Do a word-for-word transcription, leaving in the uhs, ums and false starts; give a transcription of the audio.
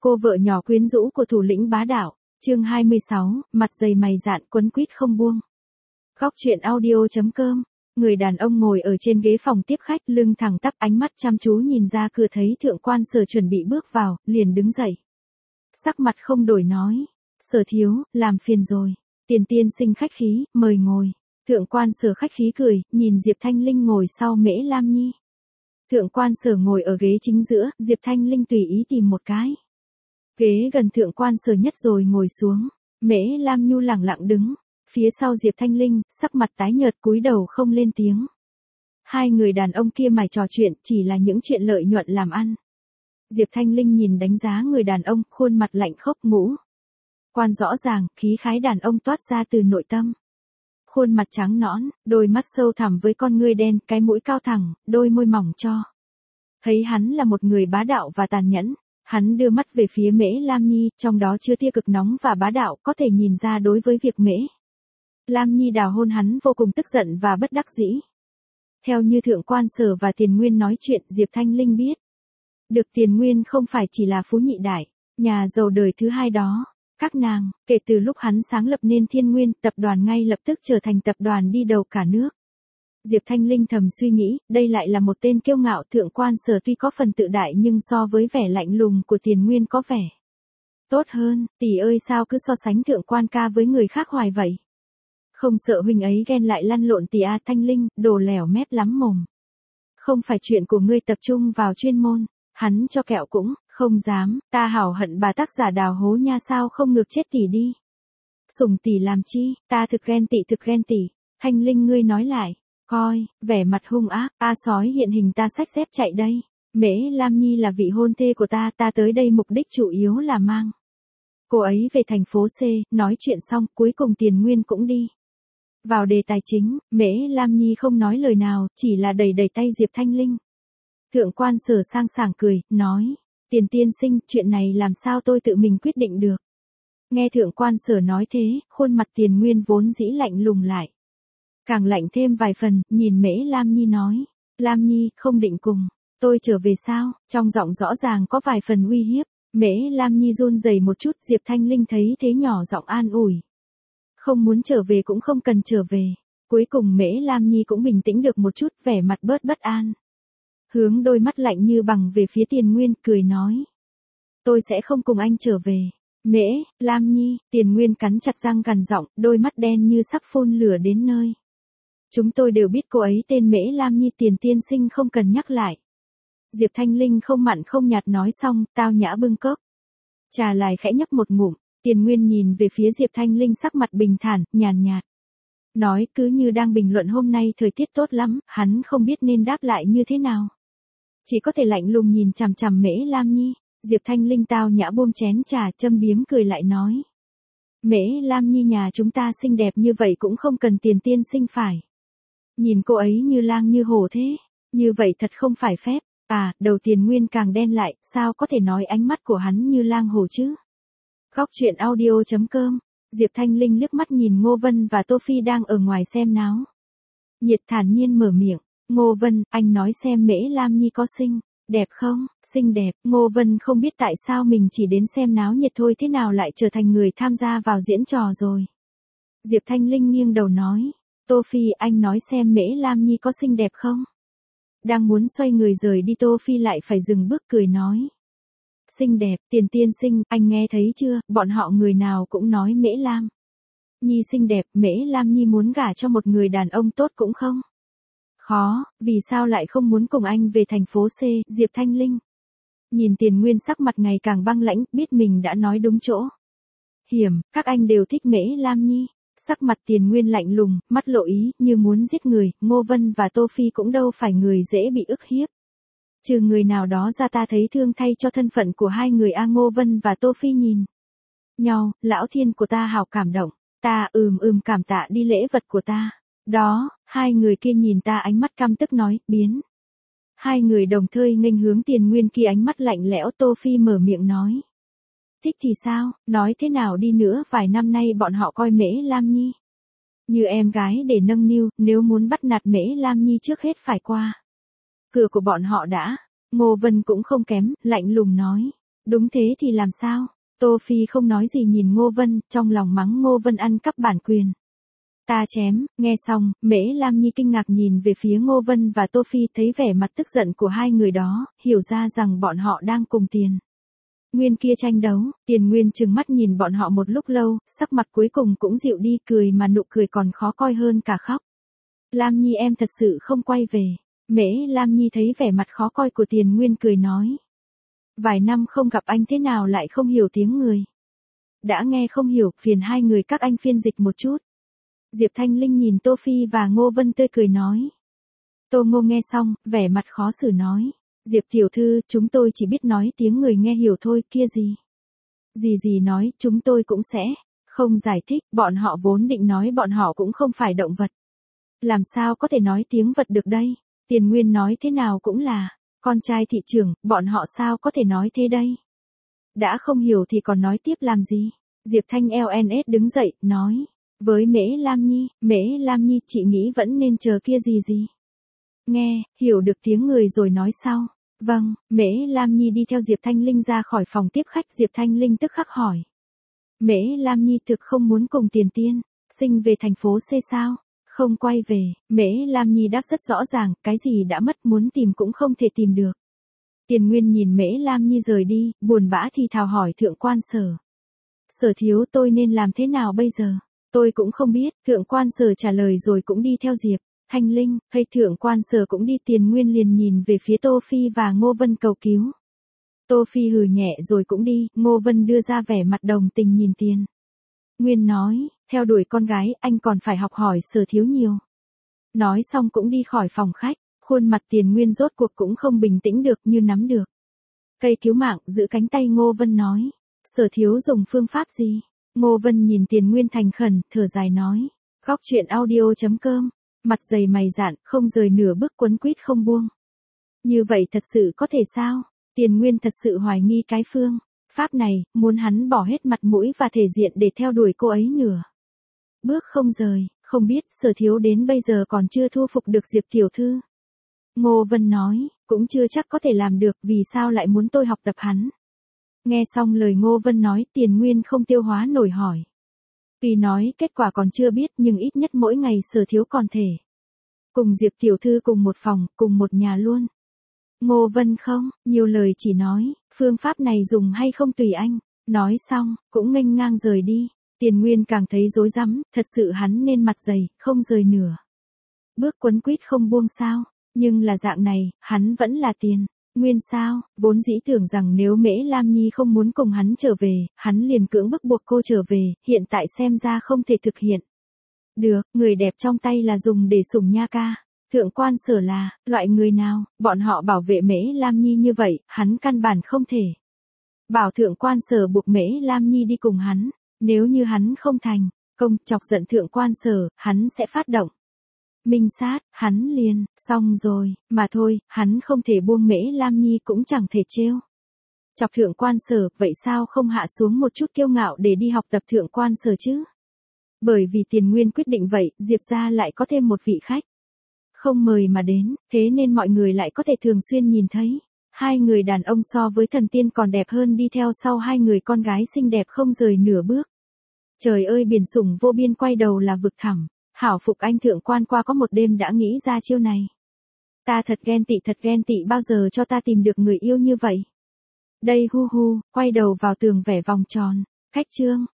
Cô vợ nhỏ quyến rũ của thủ lĩnh bá đạo, chương hai mươi sáu, mặt dày mày dạn quấn quýt không buông. Góc truyện audio.com, người đàn ông ngồi ở trên ghế phòng tiếp khách, lưng thẳng tắp, ánh mắt chăm chú nhìn ra cửa, thấy Thượng quan Sở chuẩn bị bước vào, liền đứng dậy. Sắc mặt không đổi nói, Sở thiếu, làm phiền rồi, Tiền tiên sinh khách khí, mời ngồi. Thượng quan Sở khách khí cười, nhìn Diệp Thanh Linh ngồi sau Mễ Lam Nhi. Thượng quan Sở ngồi ở ghế chính giữa, Diệp Thanh Linh tùy ý tìm một cái ghế gần Thượng quan Sở nhất rồi ngồi xuống. Mễ Lam Nhu lẳng lặng đứng phía sau Diệp Thanh Linh, sắc mặt tái nhợt, cúi đầu không lên tiếng. Hai người đàn ông kia mải trò chuyện, chỉ là những chuyện lợi nhuận làm ăn. Diệp Thanh Linh nhìn đánh giá người đàn ông, khuôn mặt lạnh khốc, ngũ quan rõ ràng, khí khái đàn ông toát ra từ nội tâm. Khuôn mặt trắng nõn, đôi mắt sâu thẳm với con ngươi đen, cái mũi cao thẳng, đôi môi mỏng cho thấy hắn là một người bá đạo và tàn nhẫn. Hắn đưa mắt về phía Mễ Lam Nhi, trong đó chứa tia cực nóng và bá đạo, có thể nhìn ra đối với việc Mễ Lam Nhi đào hôn hắn vô cùng tức giận và bất đắc dĩ. Theo như Thượng quan Sở và Tiền Nguyên nói chuyện, Diệp Thanh Linh biết được Tiền Nguyên không phải chỉ là phú nhị đại, nhà giàu đời thứ hai đó. Các nàng, kể từ lúc hắn sáng lập nên Thiên Nguyên, tập đoàn ngay lập tức trở thành tập đoàn đi đầu cả nước. Diệp Thanh Linh thầm suy nghĩ, đây lại là một tên kiêu ngạo. Thượng quan Sở tuy có phần tự đại nhưng so với vẻ lạnh lùng của Tiền Nguyên có vẻ tốt hơn. Tỷ ơi, sao cứ so sánh Thượng quan ca với người khác hoài vậy? Không sợ huynh ấy ghen lại lăn lộn tỷ à? Thanh Linh, đồ lẻo mép lắm mồm. Không phải chuyện của ngươi, tập trung vào chuyên môn. Hắn cho kẹo cũng không dám. Ta hảo hận bà tác giả đào hố nha, sao không ngược chết tỷ đi? Sủng tỷ làm chi? Ta thực ghen tỷ, thực ghen tỷ. Thanh Linh, ngươi nói lại. Coi, vẻ mặt hung ác, a sói hiện hình, ta xách dép chạy đây. Mễ Lam Nhi là vị hôn thê của ta, ta tới đây mục đích chủ yếu là mang cô ấy về thành phố C. Nói chuyện xong, cuối cùng Tiền Nguyên cũng đi vào đề tài chính. Mễ Lam Nhi không nói lời nào, chỉ là đẩy đẩy tay Diệp Thanh Linh. Thượng quan Sở sang sảng cười, nói, Tiền tiên sinh, chuyện này làm sao tôi tự mình quyết định được. Nghe Thượng quan Sở nói thế, khuôn mặt Tiền Nguyên vốn dĩ lạnh lùng lại càng lạnh thêm vài phần, nhìn Mễ Lam Nhi nói, Lam Nhi, không định cùng tôi trở về sao? Trong giọng rõ ràng có vài phần uy hiếp. Mễ Lam Nhi run rẩy một chút. Diệp Thanh Linh thấy thế nhỏ giọng an ủi, không muốn trở về cũng không cần trở về. Cuối cùng Mễ Lam Nhi cũng bình tĩnh được một chút, vẻ mặt bớt bất an, hướng đôi mắt lạnh như bằng về phía Tiền Nguyên, cười nói, tôi sẽ không cùng anh trở về. Mễ Lam Nhi, Tiền Nguyên cắn chặt răng gằn giọng, đôi mắt đen như sắp phun lửa đến nơi. Chúng tôi đều biết cô ấy tên Mễ Lam Nhi, Tiền tiên sinh không cần nhắc lại. Diệp Thanh Linh không mặn không nhạt nói xong, tao nhã bưng cốc trà lại, khẽ nhấp một ngụm. Tiền Nguyên nhìn về phía Diệp Thanh Linh, sắc mặt bình thản, nhàn nhạt, nói cứ như đang bình luận hôm nay thời tiết tốt lắm. Hắn không biết nên đáp lại như thế nào, chỉ có thể lạnh lùng nhìn chằm chằm Mễ Lam Nhi. Diệp Thanh Linh tao nhã buông chén trà, châm biếm cười lại nói, Mễ Lam Nhi nhà chúng ta xinh đẹp như vậy cũng không cần Tiền tiên sinh phải nhìn cô ấy như lang như hổ thế. Như vậy thật không phải phép. À, đầu Tiền Nguyên càng đen lại, sao có thể nói ánh mắt của hắn như lang hổ chứ? Góc truyện audio.com, Diệp Thanh Linh liếc mắt nhìn Ngô Vân và Tô Phi đang ở ngoài xem náo nhiệt, thản nhiên mở miệng, Ngô Vân, anh nói xem Mễ Lam Nhi có xinh đẹp không? Xinh đẹp. Ngô Vân không biết tại sao mình chỉ đến xem náo nhiệt thôi, thế nào lại trở thành người tham gia vào diễn trò rồi. Diệp Thanh Linh nghiêng đầu nói, Tô Phi, anh nói xem Mễ Lam Nhi có xinh đẹp không? Đang muốn xoay người rời đi, Tô Phi lại phải dừng bước, cười nói, xinh đẹp. Tiền tiên sinh, anh nghe thấy chưa, bọn họ người nào cũng nói Mễ Lam Nhi xinh đẹp. Mễ Lam Nhi muốn gả cho một người đàn ông tốt cũng không khó, vì sao lại không muốn cùng anh về thành phố C? Diệp Thanh Linh nhìn Tiền Nguyên sắc mặt ngày càng băng lãnh, biết mình đã nói đúng chỗ hiểm. Các anh đều thích Mễ Lam Nhi. Sắc mặt Tiền Nguyên lạnh lùng, mắt lộ ý, như muốn giết người. Ngô Vân và Tô Phi cũng đâu phải người dễ bị ức hiếp. Trừ người nào đó ra, ta thấy thương thay cho thân phận của hai người a. Ngô Vân và Tô Phi nhìn nhau, lão thiên của ta hào cảm động. Ta ừm ừm cảm tạ đi lễ vật của ta. Đó, hai người kia nhìn ta ánh mắt căm tức nói, biến. Hai người đồng thời nghênh hướng Tiền Nguyên kia ánh mắt lạnh lẽo. Tô Phi mở miệng nói, thích thì sao, nói thế nào đi nữa, vài năm nay bọn họ coi Mễ Lam Nhi như em gái để nâng niu, nếu muốn bắt nạt Mễ Lam Nhi trước hết phải qua cửa của bọn họ đã. Ngô Vân cũng không kém, lạnh lùng nói, Đúng thế thì làm sao? Tô Phi không nói gì nhìn Ngô Vân, trong lòng mắng Ngô Vân ăn cắp bản quyền. Ta chém, nghe xong, Mễ Lam Nhi kinh ngạc nhìn về phía Ngô Vân và Tô Phi, thấy vẻ mặt tức giận của hai người đó, hiểu ra rằng bọn họ đang cùng Tiền Nguyên kia tranh đấu. Tiền Nguyên trừng mắt nhìn bọn họ một lúc lâu, sắc mặt cuối cùng cũng dịu đi, cười mà nụ cười còn khó coi hơn cả khóc. Lam Nhi em thật sự không quay về. Mễ Lam Nhi thấy vẻ mặt khó coi của Tiền Nguyên cười nói. Vài năm không gặp anh thế nào lại không hiểu tiếng người. Đã nghe không hiểu, phiền hai người các anh phiên dịch một chút. Diệp Thanh Linh nhìn Tô Phi và Ngô Vân tươi cười nói. Tô Ngô nghe xong, vẻ mặt khó xử nói. Diệp tiểu thư, chúng tôi chỉ biết nói tiếng người nghe hiểu thôi, kia gì. Gì gì nói, chúng tôi cũng sẽ không giải thích, bọn họ vốn định nói bọn họ cũng không phải động vật. Làm sao có thể nói tiếng vật được đây? Tiền Nguyên nói thế nào cũng là con trai thị trưởng, bọn họ sao có thể nói thế đây? Đã không hiểu thì còn nói tiếp làm gì? Diệp Thanh lờ en ét đứng dậy, nói. Với Mễ Lam Nhi, Mễ Lam Nhi chị nghĩ vẫn nên chờ kia gì gì. Nghe, hiểu được tiếng người rồi nói sau. Vâng, Mễ Lam Nhi đi theo Diệp Thanh Linh ra khỏi phòng tiếp khách. Diệp Thanh Linh tức khắc hỏi. Mễ Lam Nhi thực không muốn cùng Tiền Tiên Sinh về thành phố C sao? Không quay về. Mễ Lam Nhi đáp rất rõ ràng, cái gì đã mất muốn tìm cũng không thể tìm được. Tiền Nguyên nhìn Mễ Lam Nhi rời đi, buồn bã thì thào hỏi thượng quan Sở. Sở thiếu, tôi nên làm thế nào bây giờ? Tôi cũng không biết. Thượng quan Sở trả lời rồi cũng đi theo Diệp Thanh Linh. Hay thượng quan Sở cũng đi. Tiền Nguyên liền nhìn về phía Tô Phi và Ngô Vân cầu cứu. Tô Phi hừ nhẹ rồi cũng đi. Ngô Vân đưa ra vẻ mặt đồng tình nhìn Tiền Nguyên nói, theo đuổi con gái anh còn phải học hỏi Sở thiếu nhiều. Nói xong cũng đi khỏi phòng khách. Khuôn mặt Tiền Nguyên rốt cuộc cũng không bình tĩnh được, như nắm được cây cứu mạng, giữ cánh tay Ngô Vân nói. Sở thiếu dùng phương pháp gì? Ngô Vân nhìn Tiền Nguyên thành khẩn, thở dài nói. Góc truyện audio chấm com. Mặt dày mày dạn, không rời nửa bước, quấn quýt không buông. Như vậy thật sự có thể sao? Tiền Nguyên thật sự hoài nghi cái phương pháp này, muốn hắn bỏ hết mặt mũi và thể diện để theo đuổi cô ấy nửa bước không rời. Không biết Sở thiếu đến bây giờ còn chưa thu phục được Diệp tiểu thư. Ngô Vân nói, cũng chưa chắc có thể làm được, vì sao lại muốn tôi học tập hắn? Nghe xong lời Ngô Vân nói, Tiền Nguyên không tiêu hóa nổi hỏi. Tuy nói kết quả còn chưa biết, nhưng ít nhất mỗi ngày Sở thiếu còn thể cùng Diệp tiểu thư cùng một phòng, cùng một nhà luôn. Ngô Vân không, nhiều lời chỉ nói, phương pháp này dùng hay không tùy anh. Nói xong, cũng nghênh ngang rời đi. Tiền Nguyên càng thấy rối rắm, thật sự hắn nên mặt dày, không rời nửa bước, quấn quýt không buông sao? Nhưng là dạng này, hắn vẫn là Tiền Nguyên sao? Vốn dĩ tưởng rằng nếu Mễ Lam Nhi không muốn cùng hắn trở về, hắn liền cưỡng bức buộc cô trở về, hiện tại xem ra không thể thực hiện được. Người đẹp trong tay là dùng để sủng nha ca. Thượng quan Sở là loại người nào? Bọn họ bảo vệ Mễ Lam Nhi như vậy, hắn căn bản không thể bảo thượng quan Sở buộc Mễ Lam Nhi đi cùng hắn. Nếu như hắn không thành công chọc giận thượng quan Sở, hắn sẽ phát động minh sát, hắn liền xong rồi. Mà thôi, hắn không thể buông Mễ Lam Nhi, cũng chẳng thể trêu chọc thượng quan Sở. Vậy sao không hạ xuống một chút kiêu ngạo để đi học tập thượng quan Sở chứ? Bởi vì Tiền Nguyên quyết định vậy, Diệp gia lại có thêm một vị khách không mời mà đến, thế nên mọi người lại có thể thường xuyên nhìn thấy hai người đàn ông so với thần tiên còn đẹp hơn đi theo sau hai người con gái xinh đẹp không rời nửa bước. Trời ơi, biển sủng vô biên, quay đầu là vực thẳm. Hảo phục anh thượng quan qua có một đêm đã nghĩ ra chiêu này. Ta thật ghen tị, thật ghen tị, bao giờ cho ta tìm được người yêu như vậy. Đây hu hu, quay đầu vào tường vẽ vòng tròn. Khách trương.